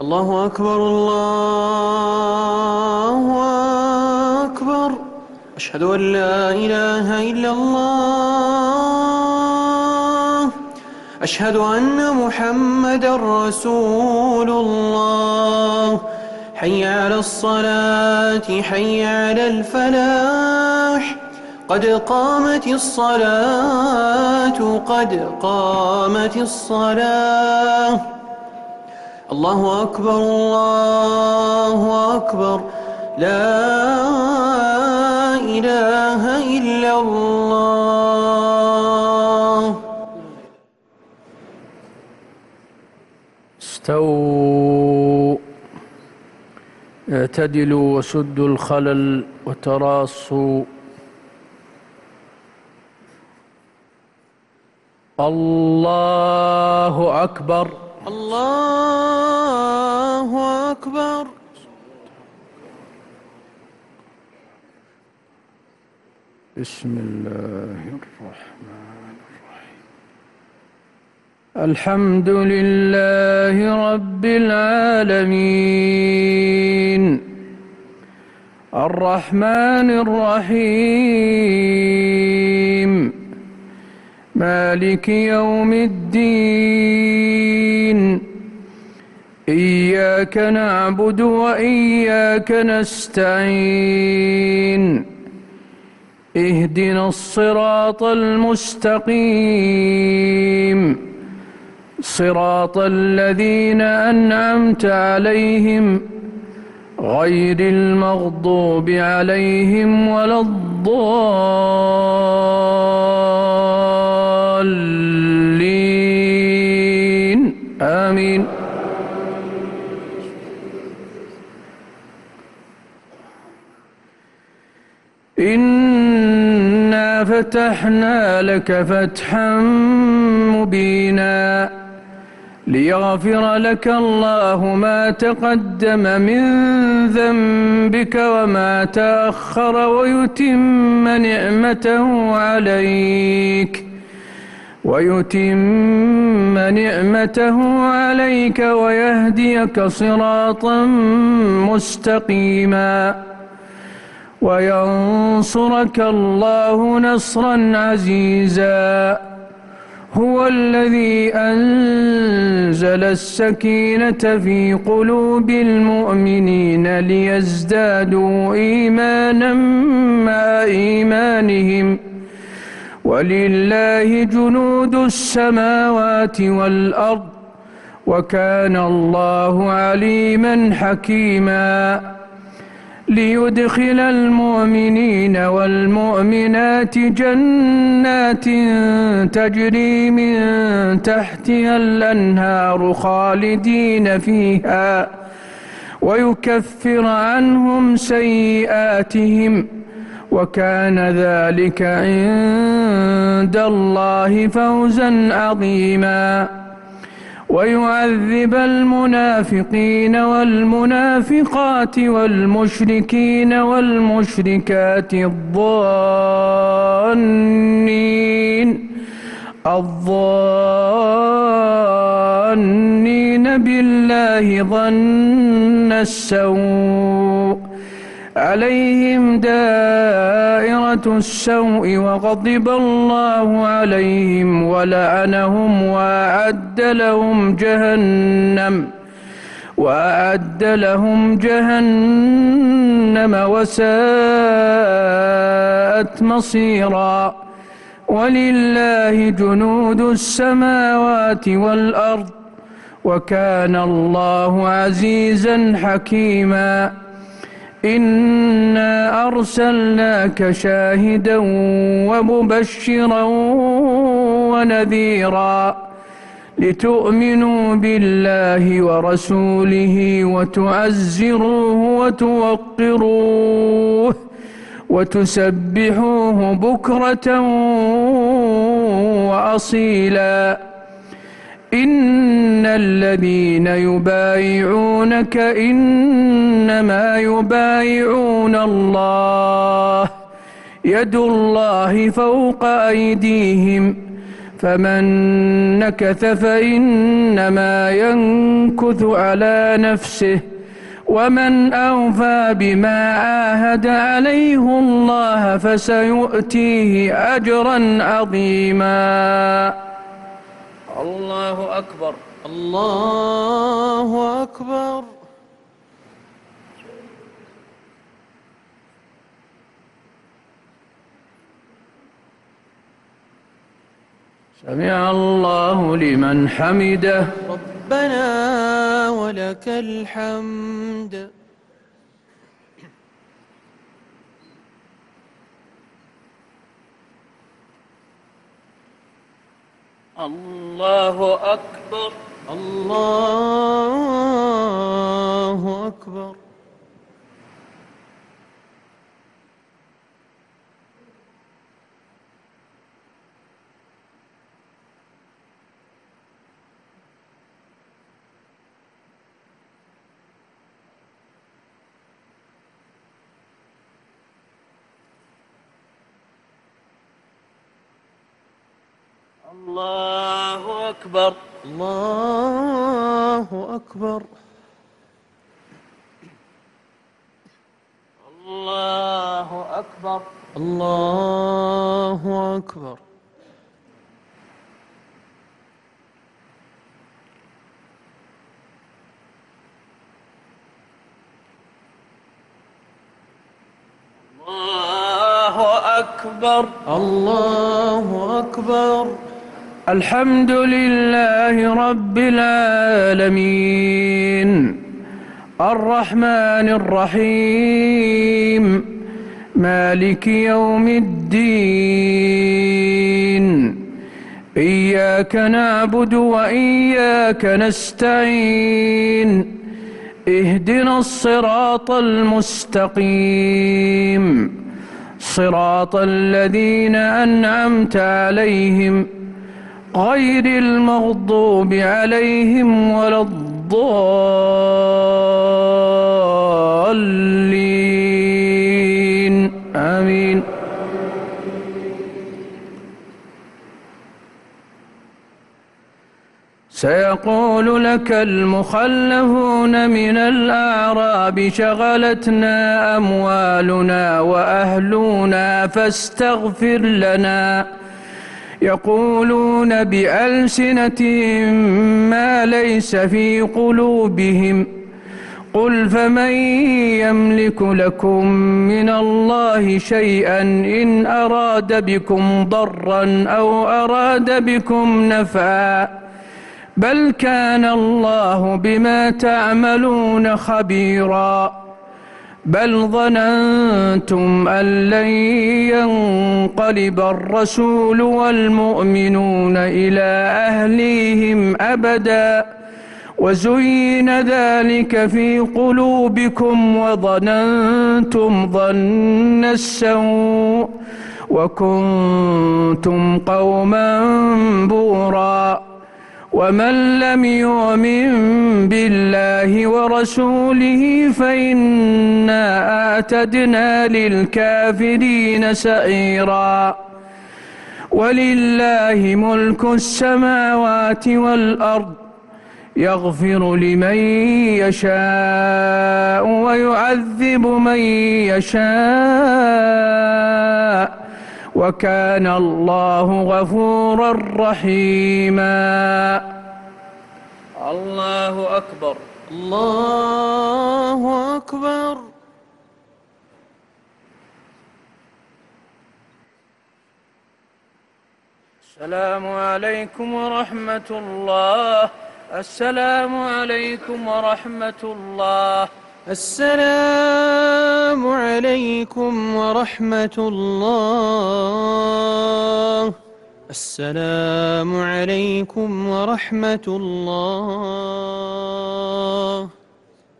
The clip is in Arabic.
الله أكبر الله أكبر. أشهد أن لا إله إلا الله. أشهد أن محمدا رسول الله. حي على الصلاة حي على الفلاح. قد قامت الصلاة قد قامت الصلاة. الله أكبر الله أكبر. لا إله إلا الله. استووا اعتدلوا وسدوا الخلل وتراصوا. الله أكبر الله أكبر. بسم الله الرحمن الرحيم. الحمد لله رب العالمين الرحمن الرحيم مالك يوم الدين. إياك نعبد وإياك نستعين. اهدنا الصراط المستقيم صراط الذين أنعمت عليهم غير المغضوب عليهم ولا الضالين آمين. إنا فتحنا لك فتحا مبينا ليغفر لك الله ما تقدم من ذنبك وما تأخر ويتم نعمته عليك ويهديك صراطا مستقيما وينصرك الله نصرا عزيزا. هو الذي أنزل السكينة في قلوب المؤمنين ليزدادوا إيمانا مع إيمانهم ولله جنود السماوات والأرض وكان الله عليما حكيما. ليدخل المؤمنين والمؤمنات جنات تجري من تحتها الأنهار خالدين فيها ويكفر عنهم سيئاتهم وكان ذلك عند الله فوزا عظيما. ويعذب المنافقين والمنافقات والمشركين والمشركات الظانين بالله ظن السوء عليهم دائرة السوء وغضب الله عليهم ولعنهم وأعد لهم جهنم وساءت مصيرا. ولله جنود السماوات والأرض وكان الله عزيزا حكيما. إنا أرسلناك شاهدا ومبشرا ونذيرا لتؤمنوا بالله ورسوله وتعزروه وتوقروه وتسبحوه بكرة وأصيلا. إن الذين يبايعونك إنما يبايعون الله يد الله فوق أيديهم فمن نكث فإنما ينكث على نفسه ومن أوفى بما عاهد عليه الله فسيؤتيه أجرا عظيما. الله أكبر. الله أكبر. سمع الله لمن حمده. ربنا ولك الحمد. الله أكبر. الله أكبر. الله أكبر. الله أكبر. الله أكبر. الله أكبر. الله أكبر. الله أكبر. الحمد لله رب العالمين الرحمن الرحيم مالك يوم الدين إياك نعبد وإياك نستعين اهدنا الصراط المستقيم صراط الذين أنعمت عليهم غير المغضوب عليهم ولا الضالين آمين. سيقول لك المخلفون من الأعراب شغلتنا أموالنا وأهلنا فاستغفر لنا يقولون بألسنتهم ما ليس في قلوبهم قل فمن يملك لكم من الله شيئا إن أراد بكم ضرا أو أراد بكم نفعا بل كان الله بما تعملون خبيرا بل ظننتم أن لن ينقلب الرسول والمؤمنون إلى أهليهم أبدا وزين ذلك في قلوبكم وظننتم ظن السوء وكنتم قوما بورا ومن لم يؤمن بالله ورسوله فإنا أعتدنا للكافرين سعيرا ولله ملك السماوات والأرض يغفر لمن يشاء ويعذب من يشاء وكان الله غفورا رحيما. الله أكبر. الله أكبر. السلام عليكم ورحمة الله. السلام عليكم ورحمة الله. السلام عليكم ورحمة الله. السلام عليكم ورحمة الله.